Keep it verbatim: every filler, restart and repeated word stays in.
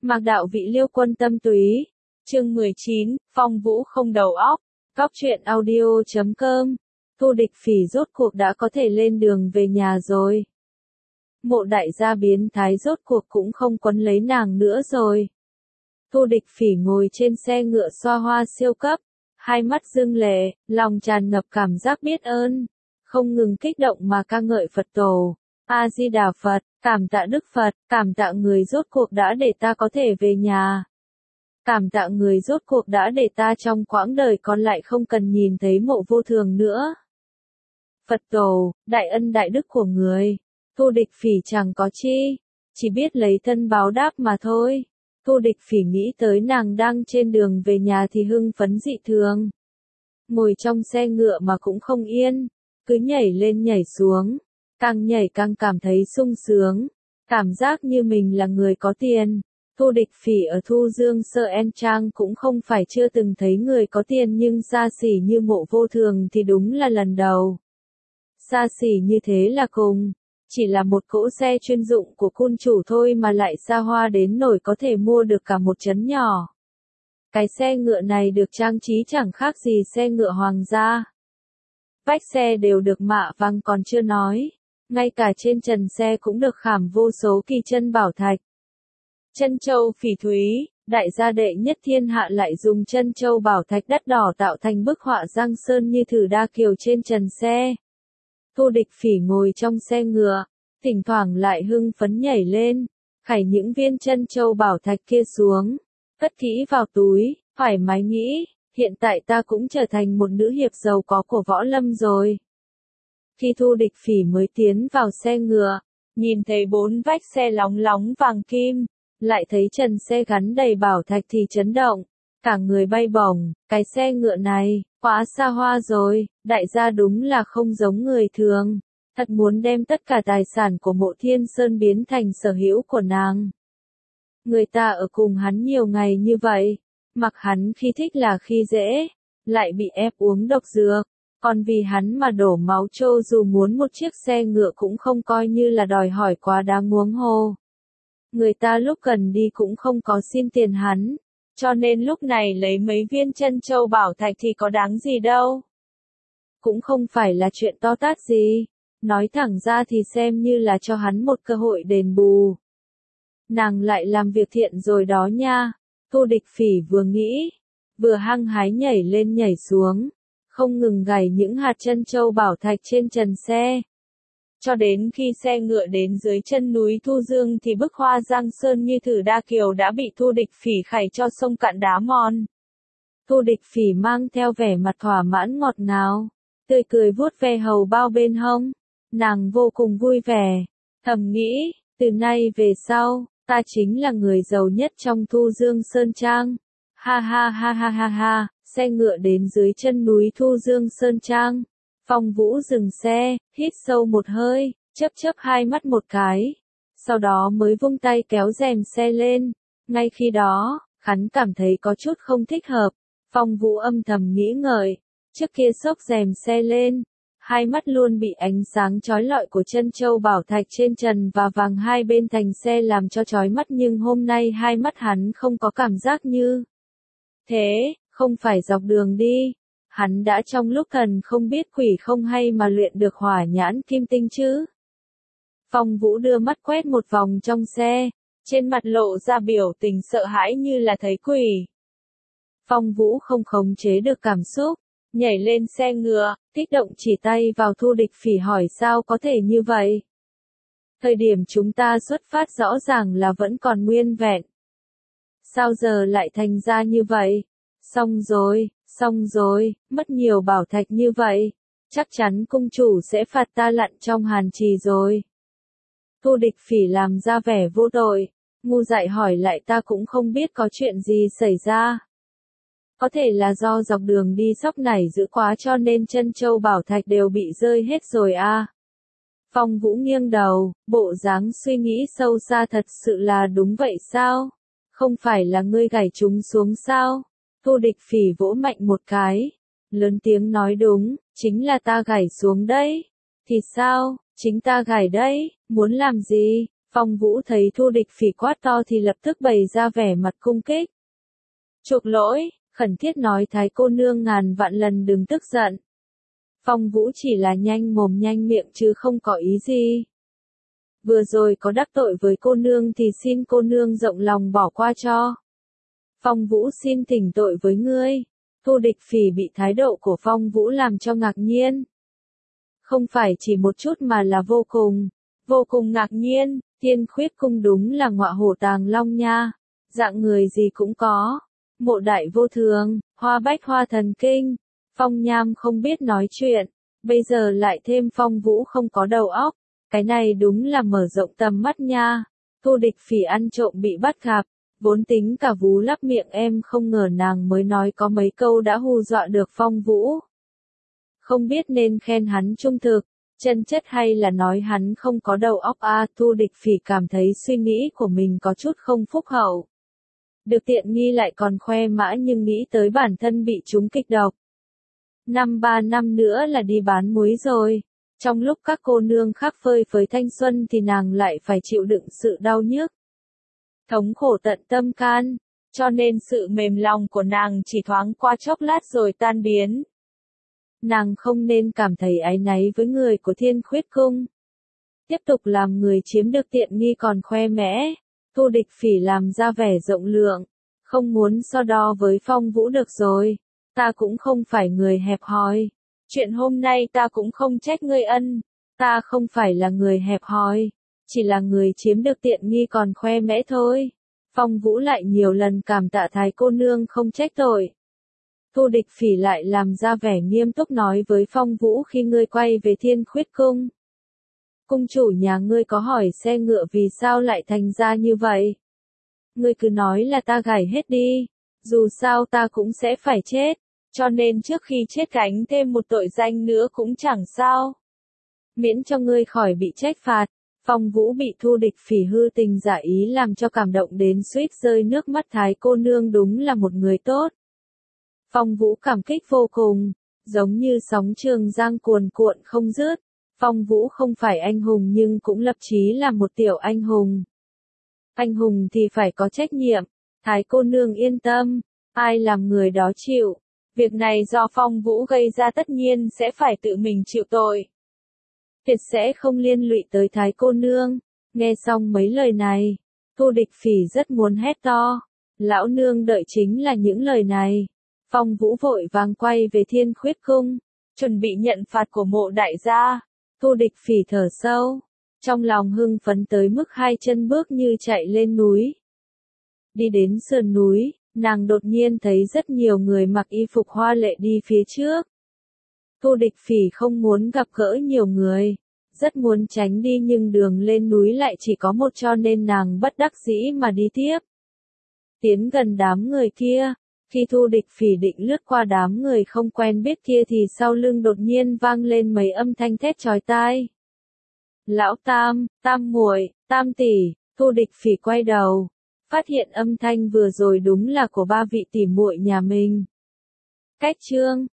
Mạc đạo vị liêu quân tâm túy. Chương mười chín, Phong Vũ không đầu óc. Cóc truyện audio chấm com. Thu Địch Phỉ rốt cuộc đã có thể lên đường về nhà rồi. Mộ đại gia biến thái rốt cuộc cũng không quấn lấy nàng nữa rồi. Thu Địch Phỉ ngồi trên xe ngựa xoa hoa siêu cấp, hai mắt rưng lệ, lòng tràn ngập cảm giác biết ơn, không ngừng kích động mà ca ngợi Phật tổ. A Di Đà Phật, cảm tạ Đức Phật, cảm tạ người rốt cuộc đã để ta có thể về nhà. Cảm tạ người rốt cuộc đã để ta trong quãng đời còn lại không cần nhìn thấy mộ vô thường nữa. Phật tổ, đại ân đại đức của người, Thu Địch Phỉ chẳng có chi, chỉ biết lấy thân báo đáp mà thôi. Thu Địch Phỉ nghĩ tới nàng đang trên đường về nhà thì hưng phấn dị thường. Ngồi trong xe ngựa mà cũng không yên, cứ nhảy lên nhảy xuống, càng nhảy càng cảm thấy sung sướng, cảm giác như mình là người có tiền. Thu Địch Phỉ ở Thu Dương Sơ En Trang cũng không phải chưa từng thấy người có tiền nhưng xa xỉ như mộ vô thường thì đúng là lần đầu. Xa xỉ như thế là cùng, chỉ là một cỗ xe chuyên dụng của cung chủ thôi mà lại xa hoa đến nỗi có thể mua được cả một trấn nhỏ. Cái xe ngựa này được trang trí chẳng khác gì xe ngựa hoàng gia. Vách xe đều được mạ vàng còn chưa nói, ngay cả trên trần xe cũng được khảm vô số kỳ chân bảo thạch. Chân châu phỉ thúy, đại gia đệ nhất thiên hạ lại dùng chân châu bảo thạch đắt đỏ tạo thành bức họa Giang Sơn như thử đa kiều trên trần xe. Thu Địch Phỉ ngồi trong xe ngựa, thỉnh thoảng lại hưng phấn nhảy lên, khải những viên chân châu bảo thạch kia xuống, cất kỹ vào túi, thoải mái nghĩ, hiện tại ta cũng trở thành một nữ hiệp giàu có của võ lâm rồi. Khi Thu Địch Phỉ mới tiến vào xe ngựa, nhìn thấy bốn vách xe lóng lóng vàng kim, lại thấy trần xe gắn đầy bảo thạch thì chấn động, cả người bay bổng, cái xe ngựa này, quá xa hoa rồi, đại gia đúng là không giống người thường, thật muốn đem tất cả tài sản của Mộ Thiên Sơn biến thành sở hữu của nàng. Người ta ở cùng hắn nhiều ngày như vậy, mặc hắn khi thích là khi dễ, lại bị ép uống độc dược, còn vì hắn mà đổ máu trô dù muốn một chiếc xe ngựa cũng không coi như là đòi hỏi quá đáng huống hồ. Người ta lúc cần đi cũng không có xin tiền hắn, cho nên lúc này lấy mấy viên chân châu bảo thạch thì có đáng gì đâu. Cũng không phải là chuyện to tát gì, nói thẳng ra thì xem như là cho hắn một cơ hội đền bù. Nàng lại làm việc thiện rồi đó nha. Thu Địch Phỉ vừa nghĩ, vừa hăng hái nhảy lên nhảy xuống, không ngừng gảy những hạt chân châu bảo thạch trên trần xe. Cho đến khi xe ngựa đến dưới chân núi Thu Dương thì bức hoa Giang Sơn như thử đa kiều đã bị Thu Địch Phỉ khải cho sông cạn đá mòn. Thu Địch Phỉ mang theo vẻ mặt thỏa mãn ngọt ngào, tươi cười vuốt ve hầu bao bên hông, nàng vô cùng vui vẻ, thầm nghĩ, từ nay về sau, ta chính là người giàu nhất trong Thu Dương Sơn Trang. Ha ha ha ha ha ha, xe ngựa đến dưới chân núi Thu Dương Sơn Trang. Phong Vũ dừng xe, hít sâu một hơi, chớp chớp hai mắt một cái, sau đó mới vung tay kéo rèm xe lên. Ngay khi đó, hắn cảm thấy có chút không thích hợp. Phong Vũ âm thầm nghĩ ngợi, trước kia xốc rèm xe lên, hai mắt luôn bị ánh sáng chói lọi của chân châu bảo thạch trên trần và vàng hai bên thành xe làm cho chói mắt, nhưng hôm nay hai mắt hắn không có cảm giác như thế, không phải dọc đường đi. Hắn đã trong lúc thần không biết quỷ không hay mà luyện được hỏa nhãn kim tinh chứ. Phong Vũ đưa mắt quét một vòng trong xe, trên mặt lộ ra biểu tình sợ hãi như là thấy quỷ. Phong Vũ không khống chế được cảm xúc, nhảy lên xe ngựa, kích động chỉ tay vào Thu Địch Phỉ hỏi sao có thể như vậy. Thời điểm chúng ta xuất phát rõ ràng là vẫn còn nguyên vẹn. Sao giờ lại thành ra như vậy? Xong rồi. Xong rồi, mất nhiều bảo thạch như vậy, chắc chắn cung chủ sẽ phạt ta lặn trong hàn trì rồi. Thu Địch Phỉ làm ra vẻ vô tội, ngu dại hỏi lại ta cũng không biết có chuyện gì xảy ra. Có thể là do dọc đường đi sóc nảy dữ quá cho nên chân châu bảo thạch đều bị rơi hết rồi à. Phong Vũ nghiêng đầu, bộ dáng suy nghĩ sâu xa thật sự là đúng vậy sao? Không phải là ngươi gảy chúng xuống sao? Thu Địch Phỉ vỗ mạnh một cái, lớn tiếng nói đúng, chính là ta gảy xuống đấy. Thì sao, chính ta gảy đấy, muốn làm gì? Phong Vũ thấy Thu Địch Phỉ quát to thì lập tức bày ra vẻ mặt cung kích. Chuộc lỗi, khẩn thiết nói Thái cô nương ngàn vạn lần đừng tức giận. Phong Vũ chỉ là nhanh mồm nhanh miệng chứ không có ý gì. Vừa rồi có đắc tội với cô nương thì xin cô nương rộng lòng bỏ qua cho. Phong Vũ xin thỉnh tội với ngươi. Thu Địch Phỉ bị thái độ của Phong Vũ làm cho ngạc nhiên. Không phải chỉ một chút mà là vô cùng, vô cùng ngạc nhiên. Thiên Khuyết Cung đúng là ngọa hổ tàng long nha. Dạng người gì cũng có. Mộ đại vô thường, hoa bách hoa thần kinh. Phong Nham không biết nói chuyện. Bây giờ lại thêm Phong Vũ không có đầu óc. Cái này đúng là mở rộng tầm mắt nha. Thu Địch Phỉ ăn trộm bị bắt gặp. Vốn tính cả vú lắp miệng em không ngờ nàng mới nói có mấy câu đã hù dọa được Phong Vũ. Không biết nên khen hắn trung thực, chân chất hay là nói hắn không có đầu óc a. Thu Địch Phỉ cảm thấy suy nghĩ của mình có chút không phúc hậu. Được tiện nghi lại còn khoe mã nhưng nghĩ tới bản thân bị trúng kịch độc. Năm ba năm nữa là đi bán muối rồi. Trong lúc các cô nương khác phơi phới thanh xuân thì nàng lại phải chịu đựng sự đau nhức. Thống khổ tận tâm can, cho nên sự mềm lòng của nàng chỉ thoáng qua chốc lát rồi tan biến. Nàng không nên cảm thấy áy náy với người của Thiên Khuyết Cung. Tiếp tục làm người chiếm được tiện nghi còn khoe mẽ. Thu Địch Phỉ làm ra vẻ rộng lượng, không muốn so đo với Phong Vũ được rồi. Ta cũng không phải người hẹp hòi. Chuyện hôm nay ta cũng không trách ngươi ân. Ta không phải là người hẹp hòi. Chỉ là người chiếm được tiện nghi còn khoe mẽ thôi. Phong Vũ lại nhiều lần cảm tạ Thái cô nương không trách tội. Thu Địch Phỉ lại làm ra vẻ nghiêm túc nói với Phong Vũ khi ngươi quay về Thiên Khuyết Cung. Cung chủ nhà ngươi có hỏi xe ngựa vì sao lại thành ra như vậy? Ngươi cứ nói là ta gảy hết đi. Dù sao ta cũng sẽ phải chết. Cho nên trước khi chết gánh thêm một tội danh nữa cũng chẳng sao. Miễn cho ngươi khỏi bị trách phạt. Phong Vũ bị Thu Địch Phỉ hư tình giả ý làm cho cảm động đến suýt rơi nước mắt. Thái cô nương đúng là một người tốt. Phong Vũ cảm kích vô cùng, giống như sóng Trường Giang cuồn cuộn không dứt. Phong Vũ không phải anh hùng nhưng cũng lập chí là một tiểu anh hùng. Anh hùng thì phải có trách nhiệm. Thái cô nương yên tâm, ai làm người đó chịu. Việc này do Phong Vũ gây ra tất nhiên sẽ phải tự mình chịu tội. Tuyệt sẽ không liên lụy tới Thái cô nương. Nghe xong mấy lời này, Thu Địch Phỉ rất muốn hét to. Lão nương đợi chính là những lời này. Phong Vũ vội vàng quay về Thiên Khuyết Cung, chuẩn bị nhận phạt của Mộ đại gia. Thu Địch Phỉ thở sâu, trong lòng hưng phấn tới mức hai chân bước như chạy lên núi. Đi đến sườn núi, nàng đột nhiên thấy rất nhiều người mặc y phục hoa lệ đi phía trước. Thu Địch Phỉ không muốn gặp gỡ nhiều người, rất muốn tránh đi nhưng đường lên núi lại chỉ có một cho nên nàng bất đắc dĩ mà đi tiếp. Tiến gần đám người kia, khi Thu Địch Phỉ định lướt qua đám người không quen biết kia thì sau lưng đột nhiên vang lên mấy âm thanh thét chói tai. Lão Tam, Tam muội, Tam tỷ. Thu Địch Phỉ quay đầu, phát hiện âm thanh vừa rồi đúng là của ba vị tỷ muội nhà mình. Cách chương